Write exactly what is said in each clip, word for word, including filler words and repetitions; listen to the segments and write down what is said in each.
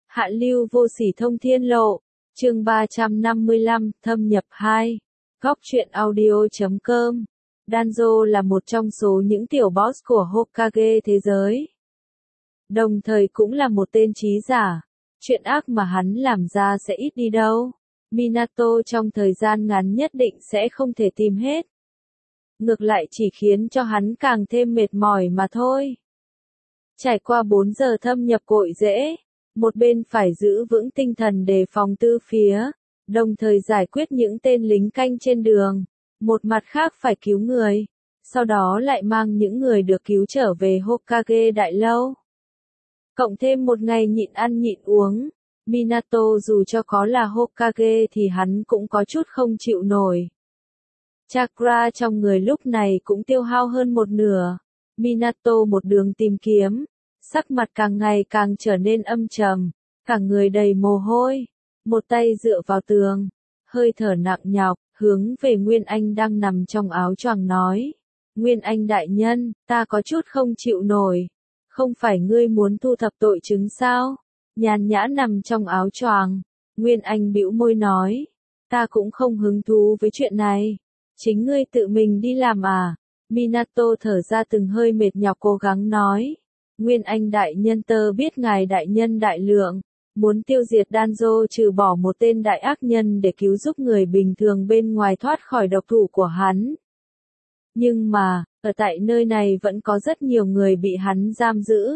Hạ lưu vô sỉ thông thiên lộ, chương ba trăm năm mươi lăm, thâm nhập hai. Góc truyện audio chấm com. Danzo là một trong số những tiểu boss của Hokage thế giới. Đồng thời cũng là một tên trí giả. Chuyện ác mà hắn làm ra sẽ ít đi đâu. Minato trong thời gian ngắn nhất định sẽ không thể tìm hết. Ngược lại chỉ khiến cho hắn càng thêm mệt mỏi mà thôi. Trải qua bốn giờ thâm nhập cội rễ, một bên phải giữ vững tinh thần đề phòng tư phía, đồng thời giải quyết những tên lính canh trên đường, một mặt khác phải cứu người, sau đó lại mang những người được cứu trở về Hokage đại lâu. Cộng thêm một ngày nhịn ăn nhịn uống, Minato dù cho có là Hokage thì hắn cũng có chút không chịu nổi. Chakra trong người lúc này cũng tiêu hao hơn một nửa. Minato một đường tìm kiếm, sắc mặt càng ngày càng trở nên âm trầm, cả người đầy mồ hôi, một tay dựa vào tường, hơi thở nặng nhọc, hướng về Nguyên Anh đang nằm trong áo choàng nói. Nguyên Anh đại nhân, ta có chút không chịu nổi, không phải ngươi muốn thu thập tội chứng sao? Nhàn nhã nằm trong áo choàng, Nguyên Anh bĩu môi nói, ta cũng không hứng thú với chuyện này, chính ngươi tự mình đi làm à? Minato thở ra từng hơi mệt nhọc cố gắng nói. Nguyên Anh đại nhân tơ biết ngài đại nhân đại lượng, muốn tiêu diệt Danzo trừ bỏ một tên đại ác nhân để cứu giúp người bình thường bên ngoài thoát khỏi độc thủ của hắn. Nhưng mà, ở tại nơi này vẫn có rất nhiều người bị hắn giam giữ.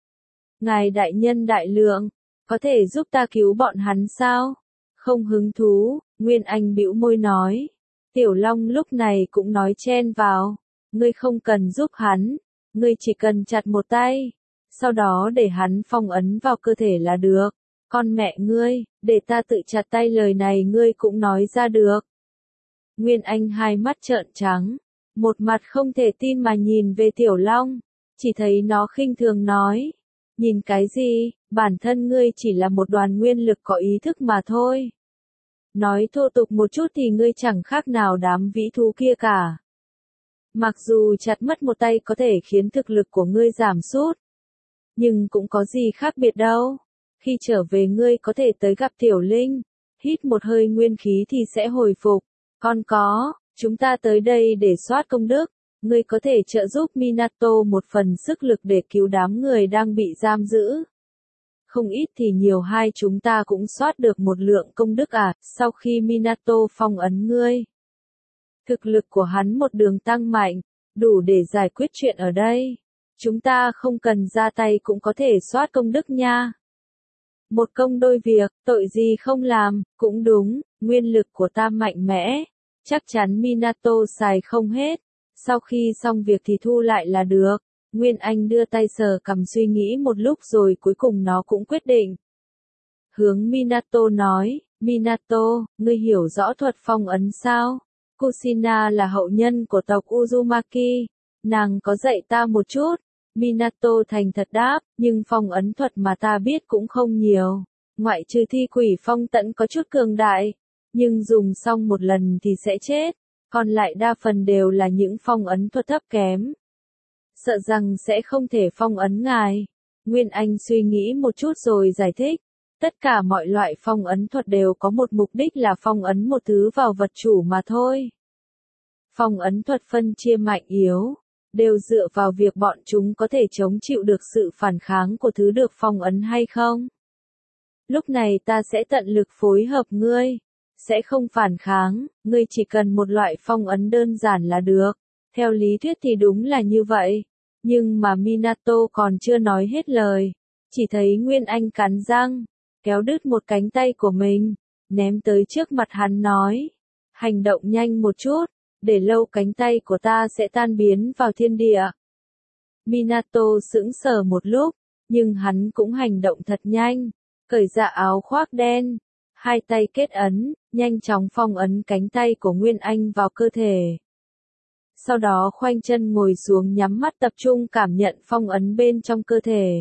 Ngài đại nhân đại lượng, có thể giúp ta cứu bọn hắn sao? Không hứng thú, Nguyên Anh bĩu môi nói. Tiểu Long lúc này cũng nói chen vào. Ngươi không cần giúp hắn, ngươi chỉ cần chặt một tay, sau đó để hắn phong ấn vào cơ thể là được. Con mẹ ngươi, để ta tự chặt tay lời này ngươi cũng nói ra được. Nguyên Anh hai mắt trợn trắng, một mặt không thể tin mà nhìn về Tiểu Long, chỉ thấy nó khinh thường nói. Nhìn cái gì, bản thân ngươi chỉ là một đoàn nguyên lực có ý thức mà thôi. Nói thô tục một chút thì ngươi chẳng khác nào đám vĩ thú kia cả. Mặc dù chặt mất một tay có thể khiến thực lực của ngươi giảm sút, nhưng cũng có gì khác biệt đâu. Khi trở về ngươi có thể tới gặp Tiểu Linh, hít một hơi nguyên khí thì sẽ hồi phục. Còn có, chúng ta tới đây để soát công đức, ngươi có thể trợ giúp Minato một phần sức lực để cứu đám người đang bị giam giữ. Không ít thì nhiều hai chúng ta cũng soát được một lượng công đức à, sau khi Minato phong ấn ngươi. Thực lực của hắn một đường tăng mạnh, đủ để giải quyết chuyện ở đây. Chúng ta không cần ra tay cũng có thể soát công đức nha. Một công đôi việc, tội gì không làm, cũng đúng, nguyên lực của ta mạnh mẽ. Chắc chắn Minato xài không hết. Sau khi xong việc thì thu lại là được. Nguyên Anh đưa tay sờ cằm suy nghĩ một lúc rồi cuối cùng nó cũng quyết định. Hướng Minato nói, Minato, ngươi hiểu rõ thuật phong ấn sao? Kushina là hậu nhân của tộc Uzumaki, nàng có dạy ta một chút. Minato thành thật đáp, nhưng phong ấn thuật mà ta biết cũng không nhiều, ngoại trừ thi quỷ phong tẫn có chút cường đại, nhưng dùng xong một lần thì sẽ chết, còn lại đa phần đều là những phong ấn thuật thấp kém. Sợ rằng sẽ không thể phong ấn ngài. Nguyên Anh suy nghĩ một chút rồi giải thích. Tất cả mọi loại phong ấn thuật đều có một mục đích là phong ấn một thứ vào vật chủ mà thôi. Phong ấn thuật phân chia mạnh yếu, đều dựa vào việc bọn chúng có thể chống chịu được sự phản kháng của thứ được phong ấn hay không. Lúc này ta sẽ tận lực phối hợp ngươi, sẽ không phản kháng, ngươi chỉ cần một loại phong ấn đơn giản là được. Theo lý thuyết thì đúng là như vậy, nhưng mà Minato còn chưa nói hết lời, chỉ thấy Nguyên Anh cắn răng, kéo đứt một cánh tay của mình, ném tới trước mặt hắn nói, hành động nhanh một chút, để lâu cánh tay của ta sẽ tan biến vào thiên địa. Minato sững sờ một lúc, nhưng hắn cũng hành động thật nhanh, cởi ra áo khoác đen, hai tay kết ấn, nhanh chóng phong ấn cánh tay của Nguyên Anh vào cơ thể. Sau đó khoanh chân ngồi xuống nhắm mắt tập trung cảm nhận phong ấn bên trong cơ thể.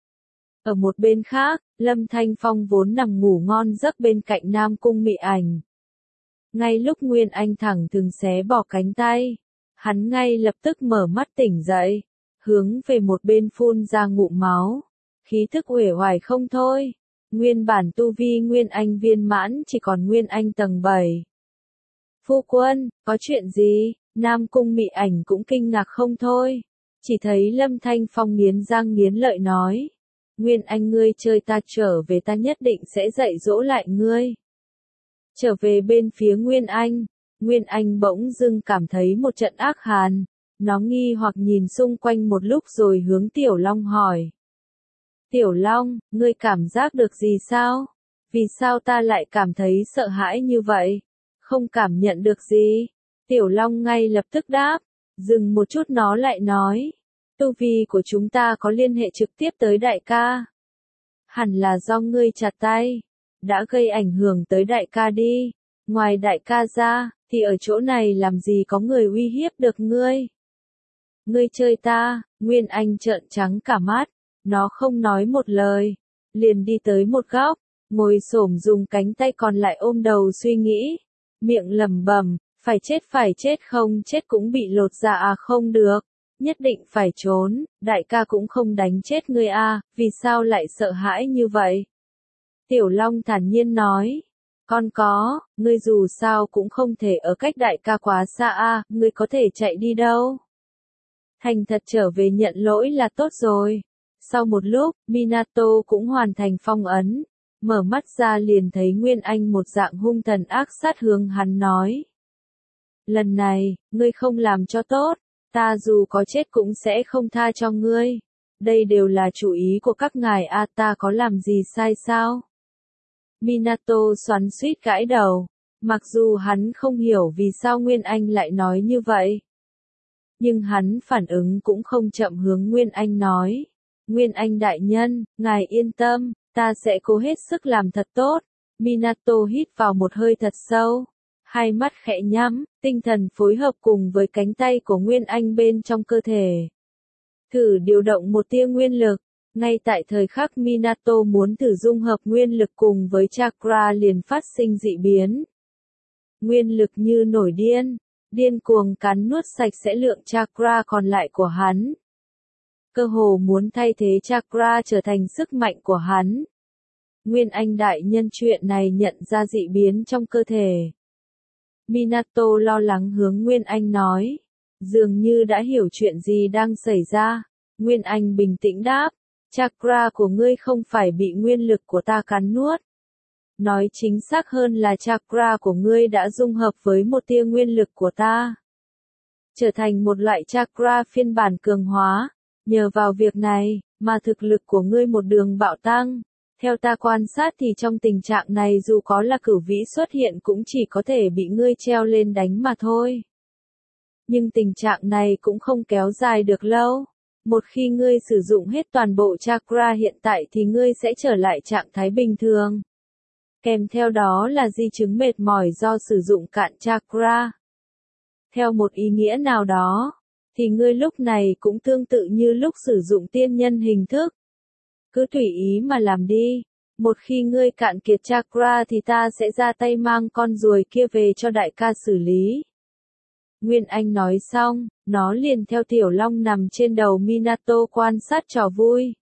Ở một bên khác, Lâm Thanh Phong vốn nằm ngủ ngon giấc bên cạnh Nam Cung Mị Ảnh. Ngay lúc Nguyên Anh thẳng thừng xé bỏ cánh tay, hắn ngay lập tức mở mắt tỉnh dậy, hướng về một bên phun ra ngụm máu, khí thức uể oải không thôi. Nguyên bản tu vi Nguyên Anh viên mãn chỉ còn Nguyên Anh tầng bảy. Phu quân, có chuyện gì? Nam Cung Mị Ảnh cũng kinh ngạc không thôi. Chỉ thấy Lâm Thanh Phong nghiến răng nghiến lợi nói. Nguyên Anh ngươi chơi ta trở về ta nhất định sẽ dạy dỗ lại ngươi. Trở về bên phía Nguyên Anh, Nguyên Anh bỗng dưng cảm thấy một trận ác hàn. Nó nghi hoặc nhìn xung quanh một lúc rồi hướng Tiểu Long hỏi. Tiểu Long, ngươi cảm giác được gì sao? Vì sao ta lại cảm thấy sợ hãi như vậy? Không cảm nhận được gì? Tiểu Long ngay lập tức đáp. Dừng một chút nó lại nói. Tu vi của chúng ta có liên hệ trực tiếp tới đại ca. Hẳn là do ngươi chặt tay. Đã gây ảnh hưởng tới đại ca đi. Ngoài đại ca ra, thì ở chỗ này làm gì có người uy hiếp được ngươi? Ngươi chơi ta, Nguyên Anh trợn trắng cả mắt. Nó không nói một lời. Liền đi tới một góc. Ngồi xổm dùng cánh tay còn lại ôm đầu suy nghĩ. Miệng lẩm bẩm, phải chết phải chết không chết cũng bị lột ra à không được. Nhất định phải trốn, đại ca cũng không đánh chết ngươi à, vì sao lại sợ hãi như vậy? Tiểu Long thản nhiên nói. Con có, ngươi dù sao cũng không thể ở cách đại ca quá xa à, ngươi có thể chạy đi đâu? Thành thật trở về nhận lỗi là tốt rồi. Sau một lúc, Minato cũng hoàn thành phong ấn. Mở mắt ra liền thấy Nguyên Anh một dạng hung thần ác sát hướng hắn nói. Lần này, ngươi không làm cho tốt, ta dù có chết cũng sẽ không tha cho ngươi. Đây đều là chủ ý của các ngài a, ta có làm gì sai sao? Minato xoắn xuýt gãi đầu, mặc dù hắn không hiểu vì sao Nguyên Anh lại nói như vậy. Nhưng hắn phản ứng cũng không chậm hướng Nguyên Anh nói. Nguyên Anh đại nhân, ngài yên tâm, ta sẽ cố hết sức làm thật tốt. Minato hít vào một hơi thật sâu. Hai mắt khẽ nhắm, tinh thần phối hợp cùng với cánh tay của Nguyên Anh bên trong cơ thể. Thử điều động một tia nguyên lực. Ngay tại thời khắc Minato muốn thử dung hợp nguyên lực cùng với chakra liền phát sinh dị biến. Nguyên lực như nổi điên, điên cuồng cắn nuốt sạch sẽ lượng chakra còn lại của hắn. Cơ hồ muốn thay thế chakra trở thành sức mạnh của hắn. Nguyên Anh đại nhân chuyện này nhận ra dị biến trong cơ thể. Minato lo lắng hướng Nguyên Anh nói. Dường như đã hiểu chuyện gì đang xảy ra. Nguyên Anh bình tĩnh đáp. Chakra của ngươi không phải bị nguyên lực của ta cắn nuốt. Nói chính xác hơn là chakra của ngươi đã dung hợp với một tia nguyên lực của ta. Trở thành một loại chakra phiên bản cường hóa. Nhờ vào việc này, mà thực lực của ngươi một đường bạo tăng. Theo ta quan sát thì trong tình trạng này dù có là cửu vĩ xuất hiện cũng chỉ có thể bị ngươi treo lên đánh mà thôi. Nhưng tình trạng này cũng không kéo dài được lâu. Một khi ngươi sử dụng hết toàn bộ chakra hiện tại thì ngươi sẽ trở lại trạng thái bình thường. Kèm theo đó là di chứng mệt mỏi do sử dụng cạn chakra. Theo một ý nghĩa nào đó, thì ngươi lúc này cũng tương tự như lúc sử dụng tiên nhân hình thức. Cứ tùy ý mà làm đi. Một khi ngươi cạn kiệt chakra thì ta sẽ ra tay mang con ruồi kia về cho đại ca xử lý. Nguyên Anh nói xong, nó liền theo Tiểu Long nằm trên đầu Minato quan sát trò vui.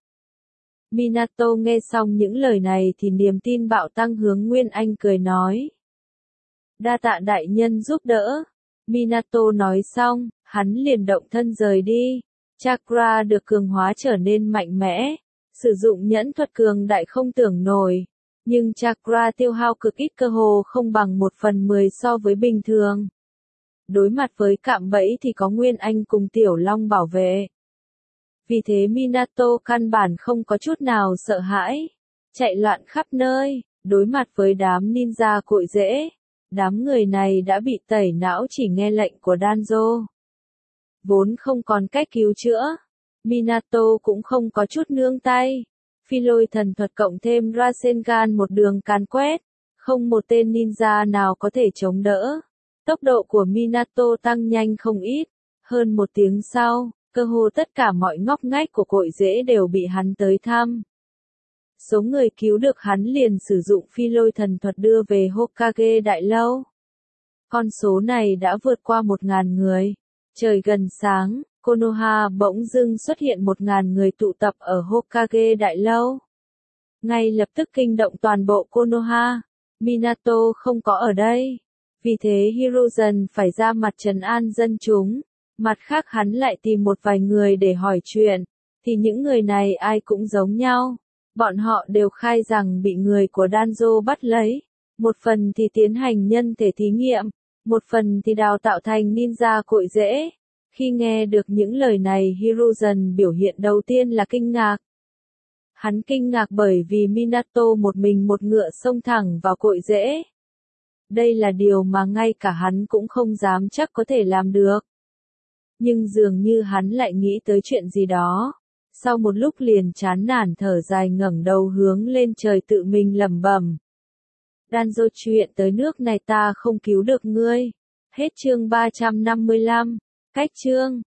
Minato nghe xong những lời này thì niềm tin bạo tăng hướng Nguyên Anh cười nói. Đa tạ đại nhân giúp đỡ. Minato nói xong, hắn liền động thân rời đi. Chakra được cường hóa trở nên mạnh mẽ. Sử dụng nhẫn thuật cường đại không tưởng nổi. Nhưng chakra tiêu hao cực ít cơ hồ không bằng một phần mười so với bình thường. Đối mặt với cạm bẫy thì có Nguyên Anh cùng Tiểu Long bảo vệ. Vì thế Minato căn bản không có chút nào sợ hãi. Chạy loạn khắp nơi, đối mặt với đám ninja cội rễ. Đám người này đã bị tẩy não chỉ nghe lệnh của Danzo. Vốn không còn cách cứu chữa. Minato cũng không có chút nương tay. Phi lôi thần thuật cộng thêm Rasengan một đường càn quét. Không một tên ninja nào có thể chống đỡ. Tốc độ của Minato tăng nhanh không ít. Hơn một tiếng sau, cơ hồ tất cả mọi ngóc ngách của cội rễ đều bị hắn tới thăm. Số người cứu được hắn liền sử dụng phi lôi thần thuật đưa về Hokage Đại Lâu. Con số này đã vượt qua một ngàn người. Trời gần sáng, Konoha bỗng dưng xuất hiện một ngàn người tụ tập ở Hokage Đại Lâu. ngay lập tức kinh động toàn bộ Konoha. Minato không có ở đây. Vì thế Hiruzen phải ra mặt trấn an dân chúng. Mặt khác hắn lại tìm một vài người để hỏi chuyện. Thì những người này ai cũng giống nhau. Bọn họ đều khai rằng bị người của Danzo bắt lấy. Một phần thì tiến hành nhân thể thí nghiệm. Một phần thì đào tạo thành ninja cội rễ. Khi nghe được những lời này Hiruzen biểu hiện đầu tiên là kinh ngạc. Hắn kinh ngạc bởi vì Minato một mình một ngựa xông thẳng vào cội rễ. Đây là điều mà ngay cả hắn cũng không dám chắc có thể làm được. Nhưng dường như hắn lại nghĩ tới chuyện gì đó. Sau một lúc liền chán nản thở dài ngẩng đầu hướng lên trời tự mình lẩm bẩm. Danzo, chuyện tới nước này ta không cứu được ngươi. Hết chương ba trăm năm mươi lăm. Cách chương